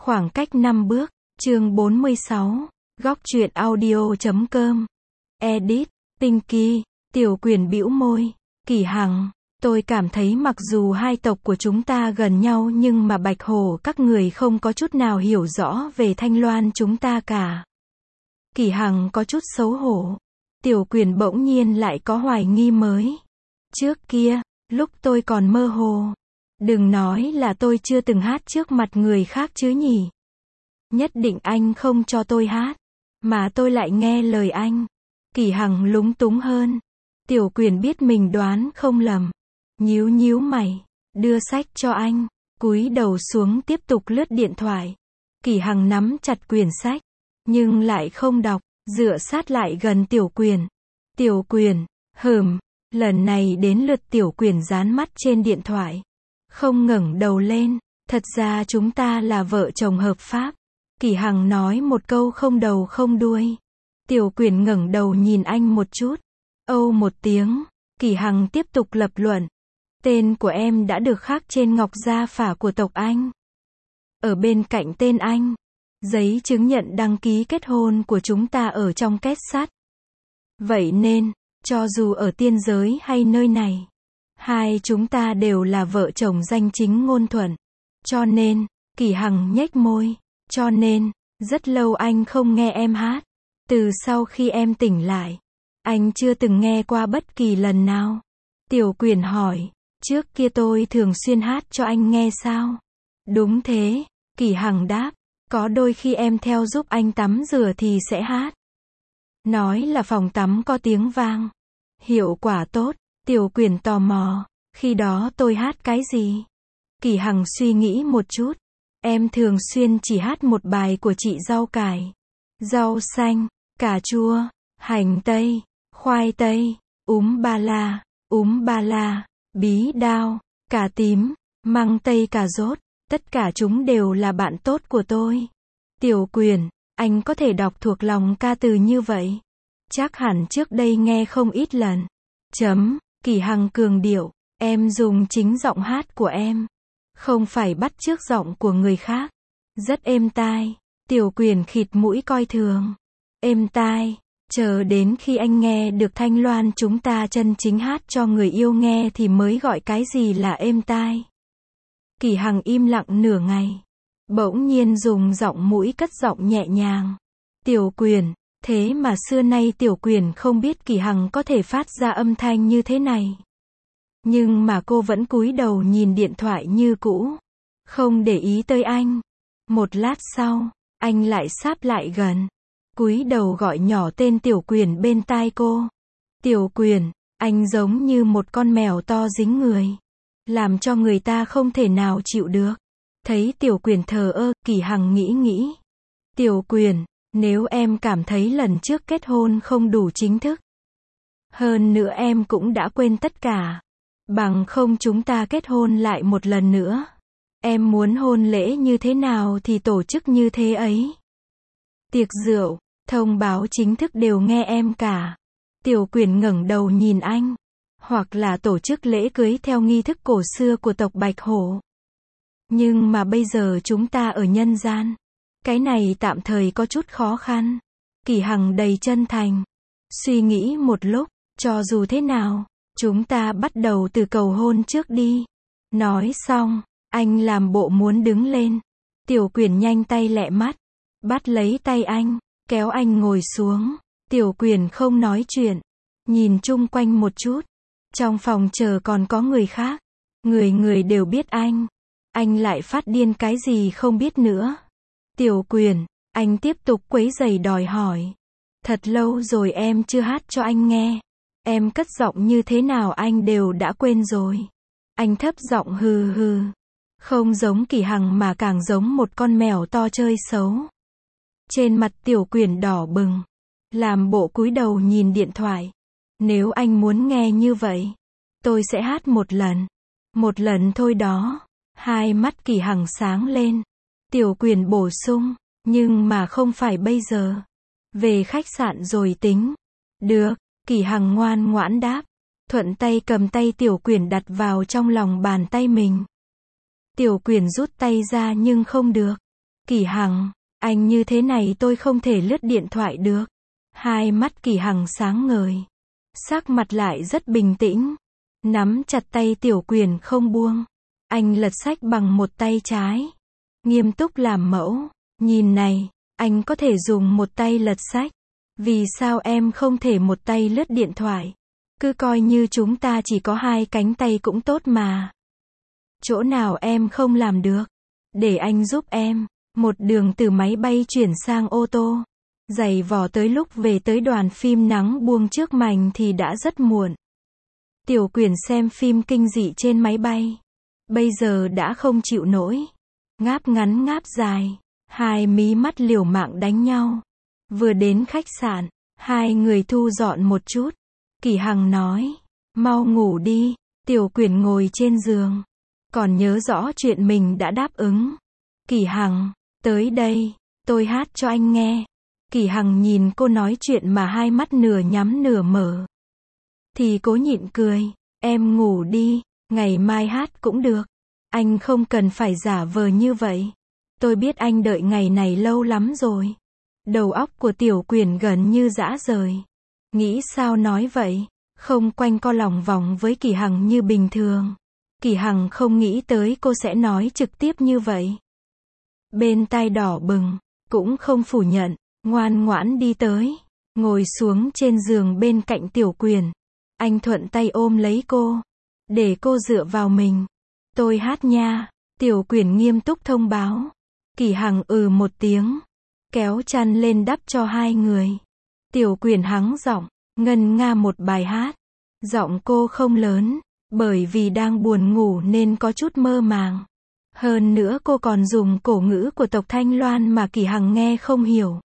Khoảng cách 5 bước, chương 46, góc truyện audio.com. Edit, Pinky, Tiểu Quyền bĩu môi, Kỳ Hằng, tôi cảm thấy mặc dù hai tộc của chúng ta gần nhau nhưng mà Bạch Hổ các người không có chút nào hiểu rõ về Thanh Loan chúng ta cả. Kỳ Hằng có chút xấu hổ. Tiểu Quyền bỗng nhiên lại có hoài nghi mới. Trước kia, lúc tôi còn mơ hồ, đừng nói là tôi chưa từng hát trước mặt người khác chứ nhỉ. Nhất định anh không cho tôi hát, mà tôi lại nghe lời anh. Kỳ Hằng lúng túng hơn. Tiểu Quyền biết mình đoán không lầm. Nhíu nhíu mày, đưa sách cho anh, cúi đầu xuống tiếp tục lướt điện thoại. Kỳ Hằng nắm chặt quyển sách, nhưng lại không đọc, dựa sát lại gần Tiểu Quyền. Tiểu Quyền, lần này đến lượt Tiểu Quyền dán mắt trên điện thoại. Không ngẩng đầu lên, thật ra chúng ta là vợ chồng hợp pháp. Kỳ Hằng nói một câu không đầu không đuôi. Tiểu Quyền ngẩng đầu nhìn anh một chút. Âu một tiếng, Kỳ Hằng tiếp tục lập luận. Tên của em đã được khắc trên ngọc gia phả của tộc Anh. Ở bên cạnh tên anh, giấy chứng nhận đăng ký kết hôn của chúng ta ở trong két sắt. Vậy nên, cho dù ở tiên giới hay nơi này, hai chúng ta đều là vợ chồng danh chính ngôn thuận. Cho nên, Kỳ Hằng nhếch môi, cho nên, rất lâu anh không nghe em hát. Từ sau khi em tỉnh lại, anh chưa từng nghe qua bất kỳ lần nào. Tiểu Quyền hỏi, trước kia tôi thường xuyên hát cho anh nghe sao? Đúng thế, Kỳ Hằng đáp, có đôi khi em theo giúp anh tắm rửa thì sẽ hát. Nói là phòng tắm có tiếng vang. Hiệu quả tốt. Tiểu Quyền tò mò, khi đó tôi hát cái gì? Kỳ Hằng suy nghĩ một chút. Em thường xuyên chỉ hát một bài của chị rau cải, rau xanh, cà chua, hành tây, khoai tây, úm ba la, bí đao, cà tím, măng tây cà rốt, tất cả chúng đều là bạn tốt của tôi. Tiểu Quyền, anh có thể đọc thuộc lòng ca từ như vậy? Chắc hẳn trước đây nghe không ít lần. Kỳ Hằng cường điệu, em dùng chính giọng hát của em, không phải bắt chước giọng của người khác. Rất êm tai. Tiểu Quyền khịt mũi coi thường. Êm tai, chờ đến khi anh nghe được Thanh Loan chúng ta chân chính hát cho người yêu nghe thì mới gọi cái gì là êm tai. Kỳ Hằng im lặng nửa ngày, bỗng nhiên dùng giọng mũi cất giọng nhẹ nhàng. Tiểu Quyền, thế mà xưa nay Tiểu Quyền không biết Kỳ Hằng có thể phát ra âm thanh như thế này. Nhưng mà cô vẫn cúi đầu nhìn điện thoại như cũ, không để ý tới anh. Một lát sau, anh lại sáp lại gần, cúi đầu gọi nhỏ tên Tiểu Quyền bên tai cô. Tiểu Quyền, anh giống như một con mèo to dính người, làm cho người ta không thể nào chịu được. Thấy Tiểu Quyền thờ ơ, Kỳ Hằng nghĩ. Tiểu Quyền, nếu em cảm thấy lần trước kết hôn không đủ chính thức, hơn nữa em cũng đã quên tất cả, bằng không chúng ta kết hôn lại một lần nữa. Em muốn hôn lễ như thế nào thì tổ chức như thế ấy. Tiệc rượu, thông báo chính thức đều nghe em cả. Tiểu Quyền ngẩng đầu nhìn anh. Hoặc là tổ chức lễ cưới theo nghi thức cổ xưa của tộc Bạch Hổ. Nhưng mà bây giờ chúng ta ở nhân gian, cái này tạm thời có chút khó khăn. Kỳ Hằng đầy chân thành. Suy nghĩ một lúc, cho dù thế nào, chúng ta bắt đầu từ cầu hôn trước đi. Nói xong, anh làm bộ muốn đứng lên. Tiểu Quyền nhanh tay lẹ mắt, bắt lấy tay anh, kéo anh ngồi xuống. Tiểu Quyền không nói chuyện, nhìn chung quanh một chút. Trong phòng chờ còn có người khác. Người đều biết anh lại phát điên cái gì không biết nữa. Tiểu Quyền, anh tiếp tục quấy rầy đòi hỏi. Thật lâu rồi em chưa hát cho anh nghe. Em cất giọng như thế nào anh đều đã quên rồi. Anh thấp giọng hừ. Không giống Kỳ Hằng mà càng giống một con mèo to chơi xấu. Trên mặt Tiểu Quyền đỏ bừng, làm bộ cúi đầu nhìn điện thoại. Nếu anh muốn nghe như vậy, tôi sẽ hát một lần. Một lần thôi đó. Hai mắt Kỳ Hằng sáng lên. Tiểu Quyền bổ sung, nhưng mà không phải bây giờ. Về khách sạn rồi tính. Được, Kỳ Hằng ngoan ngoãn đáp. Thuận tay cầm tay Tiểu Quyền đặt vào trong lòng bàn tay mình. Tiểu Quyền rút tay ra nhưng không được. Kỳ Hằng, anh như thế này tôi không thể lướt điện thoại được. Hai mắt Kỳ Hằng sáng ngời. Sắc mặt lại rất bình tĩnh. Nắm chặt tay Tiểu Quyền không buông. Anh lật sách bằng một tay trái. Nghiêm túc làm mẫu. Nhìn này, anh có thể dùng một tay lật sách. Vì sao em không thể một tay lướt điện thoại? Cứ coi như chúng ta chỉ có hai cánh tay cũng tốt mà. Chỗ nào em không làm được? Để anh giúp em. Một đường từ máy bay chuyển sang ô tô. Giày vò tới lúc về tới đoàn phim nắng buông trước mành thì đã rất muộn. Tiểu Quyền xem phim kinh dị trên máy bay. Bây giờ đã không chịu nổi. Ngáp ngắn ngáp dài. Hai mí mắt liều mạng đánh nhau. Vừa đến khách sạn, hai người thu dọn một chút. Kỳ Hằng nói, mau ngủ đi. Tiểu Quyền ngồi trên giường. Còn nhớ rõ chuyện mình đã đáp ứng. Kỳ Hằng, tới đây, tôi hát cho anh nghe. Kỳ Hằng nhìn cô nói chuyện mà hai mắt nửa nhắm nửa mở. Thì cố nhịn cười, em ngủ đi, ngày mai hát cũng được. Anh không cần phải giả vờ như vậy. Tôi biết anh đợi ngày này lâu lắm rồi. Đầu óc của Tiểu Quyền gần như rã rời. Nghĩ sao nói vậy, không quanh co lòng vòng với Kỳ Hằng như bình thường. Kỳ Hằng không nghĩ tới cô sẽ nói trực tiếp như vậy. Bên tai đỏ bừng, cũng không phủ nhận, ngoan ngoãn đi tới, ngồi xuống trên giường bên cạnh Tiểu Quyền. Anh thuận tay ôm lấy cô, để cô dựa vào mình. Tôi hát nha, Tiểu Quyền nghiêm túc thông báo. Kỳ Hằng một tiếng, kéo chăn lên đắp cho hai người. Tiểu Quyền hắng giọng, ngân nga một bài hát. Giọng cô không lớn, bởi vì đang buồn ngủ nên có chút mơ màng. Hơn nữa cô còn dùng cổ ngữ của tộc Thanh Loan mà Kỳ Hằng nghe không hiểu.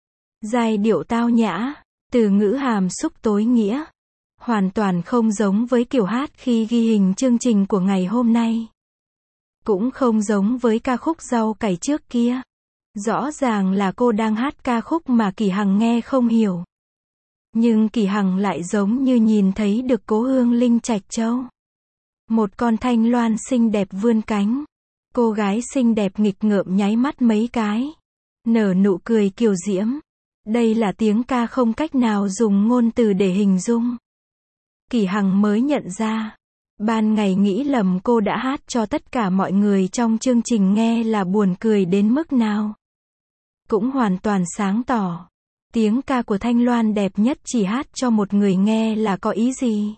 Giai điệu tao nhã, từ ngữ hàm xúc tối nghĩa. Hoàn toàn không giống với kiểu hát khi ghi hình chương trình của ngày hôm nay. Cũng không giống với ca khúc rau cải trước kia. Rõ ràng là cô đang hát ca khúc mà Kỳ Hằng nghe không hiểu. Nhưng Kỳ Hằng lại giống như nhìn thấy được cố hương linh trạch châu. Một con thanh loan xinh đẹp vươn cánh. Cô gái xinh đẹp nghịch ngợm nháy mắt mấy cái. Nở nụ cười kiều diễm. Đây là tiếng ca không cách nào dùng ngôn từ để hình dung. Kỳ Hằng mới nhận ra. Ban ngày nghĩ lầm cô đã hát cho tất cả mọi người trong chương trình nghe là buồn cười đến mức nào. Cũng hoàn toàn sáng tỏ. Tiếng ca của Thanh Loan đẹp nhất chỉ hát cho một người nghe là có ý gì.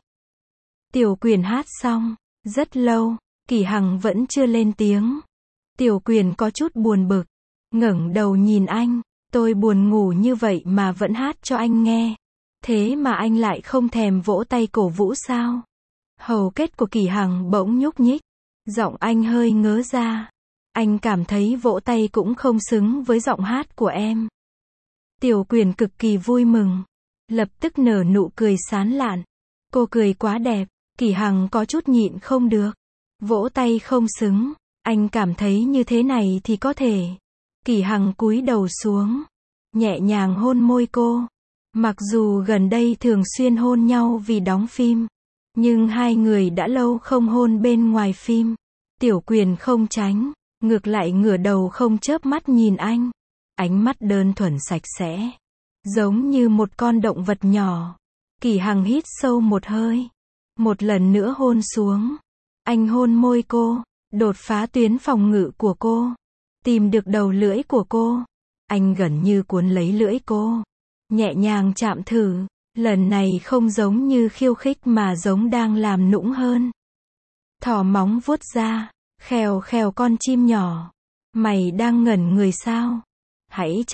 Tiểu Quyền hát xong, rất lâu, Kỳ Hằng vẫn chưa lên tiếng. Tiểu Quyền có chút buồn bực, ngẩng đầu nhìn anh, tôi buồn ngủ như vậy mà vẫn hát cho anh nghe. Thế mà anh lại không thèm vỗ tay cổ vũ sao? Hầu kết của Kỳ Hằng bỗng nhúc nhích, giọng anh hơi ngớ ra. Anh cảm thấy vỗ tay cũng không xứng với giọng hát của em. Tiểu Quyền cực kỳ vui mừng, lập tức nở nụ cười sán lạn. Cô cười quá đẹp, Kỳ Hằng có chút nhịn không được. Vỗ tay không xứng, anh cảm thấy như thế này thì có thể. Kỳ Hằng cúi đầu xuống, nhẹ nhàng hôn môi cô. Mặc dù gần đây thường xuyên hôn nhau vì đóng phim, nhưng hai người đã lâu không hôn bên ngoài phim. Tiểu Quyền không tránh, ngược lại ngửa đầu không chớp mắt nhìn anh. Ánh mắt đơn thuần sạch sẽ, giống như một con động vật nhỏ. Kỳ Hằng hít sâu một hơi, một lần nữa hôn xuống. Anh hôn môi cô, đột phá tuyến phòng ngự của cô, tìm được đầu lưỡi của cô. Anh gần như cuốn lấy lưỡi cô, nhẹ nhàng chạm thử. Lần này không giống như khiêu khích mà giống đang làm nũng hơn. Thò móng vuốt ra, khèo khèo con chim nhỏ. Mày đang ngẩn người sao? Hãy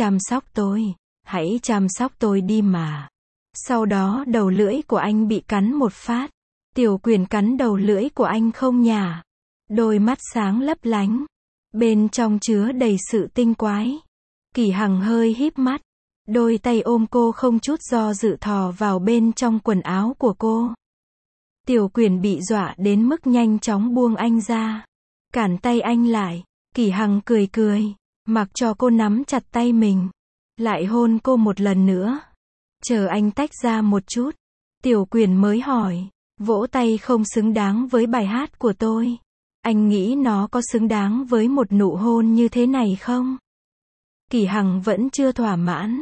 chăm sóc tôi đi mà. Sau đó đầu lưỡi của anh bị cắn một phát. Tiểu Quyền cắn đầu lưỡi của anh không nhả. Đôi mắt sáng lấp lánh. Bên trong chứa đầy sự tinh quái. Kỳ Hằng hơi híp mắt. Đôi tay ôm cô không chút do dự thò vào bên trong quần áo của cô. Tiểu Quyền bị dọa đến mức nhanh chóng buông anh ra. Cản tay anh lại. Kỳ Hằng cười cười, mặc cho cô nắm chặt tay mình. Lại hôn cô một lần nữa. Chờ anh tách ra một chút. Tiểu Quyền mới hỏi, vỗ tay không xứng đáng với bài hát của tôi. Anh nghĩ nó có xứng đáng với một nụ hôn như thế này không? Kỳ Hằng vẫn chưa thỏa mãn.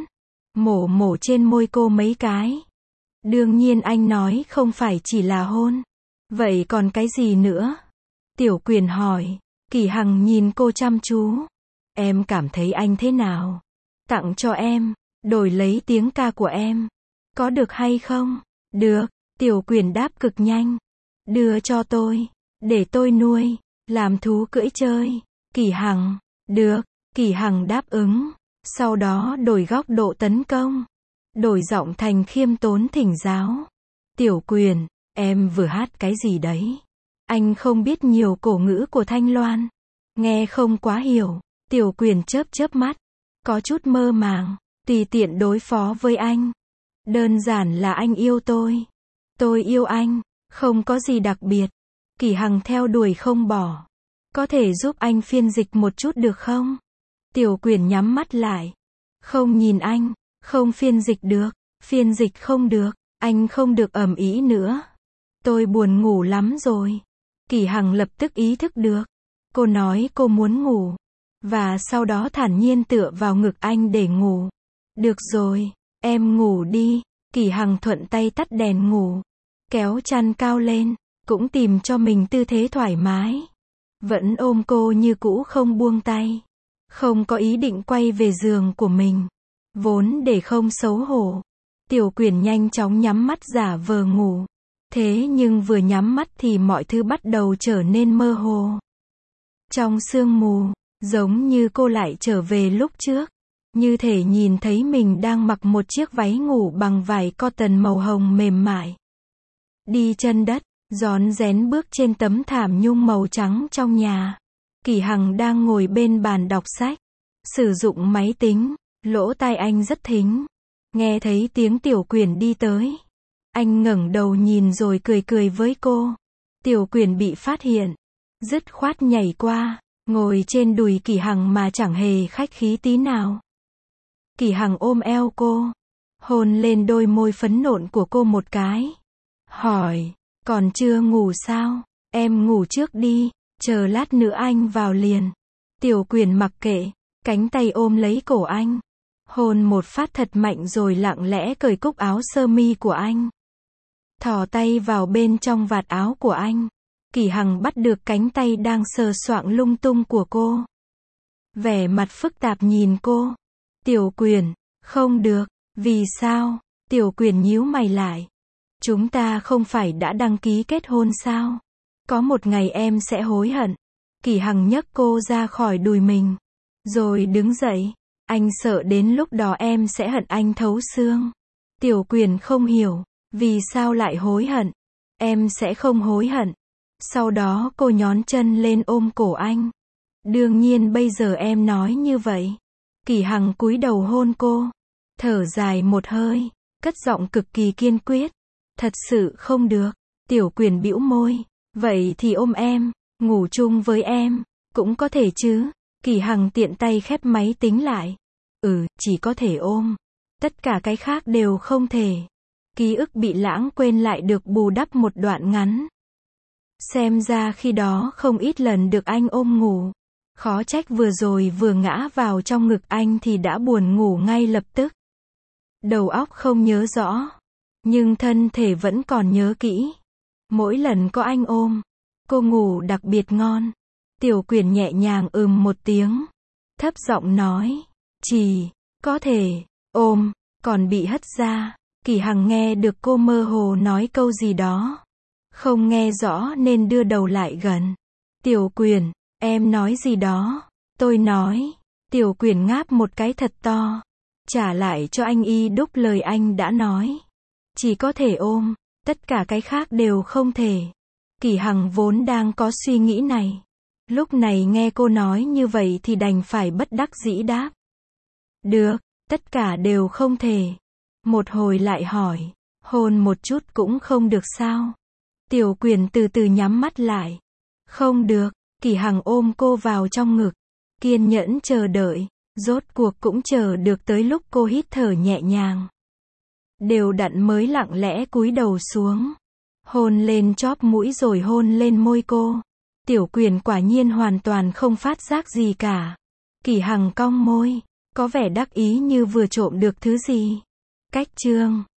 Mổ trên môi cô mấy cái. Đương nhiên anh nói không phải chỉ là hôn. Vậy còn cái gì nữa? Tiểu Quyền hỏi. Kỳ Hằng nhìn cô chăm chú. Em cảm thấy anh thế nào? Tặng cho em, đổi lấy tiếng ca của em. Có được hay không? Được, Tiểu Quyền đáp cực nhanh. Đưa cho tôi, để tôi nuôi, làm thú cưỡi chơi. Kỳ Hằng, được, Kỳ Hằng đáp ứng. Sau đó đổi góc độ tấn công. Đổi giọng thành khiêm tốn thỉnh giáo. Tiểu Quyền, em vừa hát cái gì đấy? Anh không biết nhiều cổ ngữ của Thanh Loan. Nghe không quá hiểu. Tiểu Quyền chớp chớp mắt. Có chút mơ màng. Tùy tiện đối phó với anh. Đơn giản là anh yêu tôi. Tôi yêu anh. Không có gì đặc biệt. Kỳ Hằng theo đuổi không bỏ. Có thể giúp anh phiên dịch một chút được không? Tiểu Quyền nhắm mắt lại. Không nhìn anh. Không phiên dịch được. Phiên dịch không được. Anh không được ầm ĩ nữa. Tôi buồn ngủ lắm rồi. Kỳ Hằng lập tức ý thức được. Cô nói cô muốn ngủ. Và sau đó thản nhiên tựa vào ngực anh để ngủ. Được rồi, em ngủ đi. Kỳ Hằng thuận tay tắt đèn ngủ. Kéo chăn cao lên. Cũng tìm cho mình tư thế thoải mái. Vẫn ôm cô như cũ không buông tay. Không có ý định quay về giường của mình. Vốn để không xấu hổ. Tiểu Quyền nhanh chóng nhắm mắt giả vờ ngủ. Thế nhưng vừa nhắm mắt thì mọi thứ bắt đầu trở nên mơ hồ. Trong sương mù, giống như cô lại trở về lúc trước. Như thể nhìn thấy mình đang mặc một chiếc váy ngủ bằng vải cotton màu hồng mềm mại. Đi chân đất, rón rén bước trên tấm thảm nhung màu trắng trong nhà. Kỳ Hằng đang ngồi bên bàn đọc sách. Sử dụng máy tính, lỗ tai anh rất thính. Nghe thấy tiếng Tiểu Quyền đi tới. Anh ngẩng đầu nhìn rồi cười cười với cô. Tiểu Quyền bị phát hiện. Dứt khoát nhảy qua, ngồi trên đùi Kỳ Hằng mà chẳng hề khách khí tí nào. Kỳ Hằng ôm eo cô. Hôn lên đôi môi phấn nộn của cô một cái. Hỏi, còn chưa ngủ sao? Em ngủ trước đi, chờ lát nữa anh vào liền. Tiểu Quyền mặc kệ, cánh tay ôm lấy cổ anh. Hôn một phát thật mạnh rồi lặng lẽ cởi cúc áo sơ mi của anh. Thò tay vào bên trong vạt áo của anh. Kỳ Hằng bắt được cánh tay đang sờ soạng lung tung của cô. Vẻ mặt phức tạp nhìn cô. Tiểu Quyền, không được, vì sao? Tiểu Quyền nhíu mày lại. Chúng ta không phải đã đăng ký kết hôn sao? Có một ngày em sẽ hối hận. Kỳ Hằng nhấc cô ra khỏi đùi mình. Rồi đứng dậy. Anh sợ đến lúc đó em sẽ hận anh thấu xương. Tiểu Quyền không hiểu. Vì sao lại hối hận? Em sẽ không hối hận. Sau đó cô nhón chân lên ôm cổ anh. Đương nhiên bây giờ em nói như vậy. Kỳ Hằng cúi đầu hôn cô. Thở dài một hơi. Cất giọng cực kỳ kiên quyết. Thật sự không được. Tiểu Quyền bĩu môi. Vậy thì ôm em. Ngủ chung với em. Cũng có thể chứ. Kỳ Hằng tiện tay khép máy tính lại. Chỉ có thể ôm. Tất cả cái khác đều không thể. Ký ức bị lãng quên lại được bù đắp một đoạn ngắn. Xem ra khi đó không ít lần được anh ôm ngủ. Khó trách vừa rồi vừa ngã vào trong ngực anh thì đã buồn ngủ ngay lập tức. Đầu óc không nhớ rõ. Nhưng thân thể vẫn còn nhớ kỹ. Mỗi lần có anh ôm, cô ngủ đặc biệt ngon. Tiểu Quyền nhẹ nhàng một tiếng. Thấp giọng nói. Chỉ có thể ôm, còn bị hất ra. Kỳ Hằng nghe được cô mơ hồ nói câu gì đó. Không nghe rõ nên đưa đầu lại gần. Tiểu Quyền, em nói gì đó? Tôi nói. Tiểu Quyền ngáp một cái thật to. Trả lại cho anh y đúc lời anh đã nói. Chỉ có thể ôm, tất cả cái khác đều không thể. Kỳ Hằng vốn đang có suy nghĩ này. Lúc này nghe cô nói như vậy thì đành phải bất đắc dĩ đáp. Được, tất cả đều không thể. Một hồi lại hỏi, hôn một chút cũng không được sao? Tiểu Quyền từ từ nhắm mắt lại. Không được. Kỳ Hằng ôm cô vào trong ngực. Kiên nhẫn chờ đợi. Rốt cuộc cũng chờ được tới lúc cô hít thở nhẹ nhàng. Đều đặn mới lặng lẽ cúi đầu xuống. Hôn lên chóp mũi rồi hôn lên môi cô. Tiểu Quyền quả nhiên hoàn toàn không phát giác gì cả. Kỳ Hằng cong môi. Có vẻ đắc ý như vừa trộm được thứ gì. Cách chương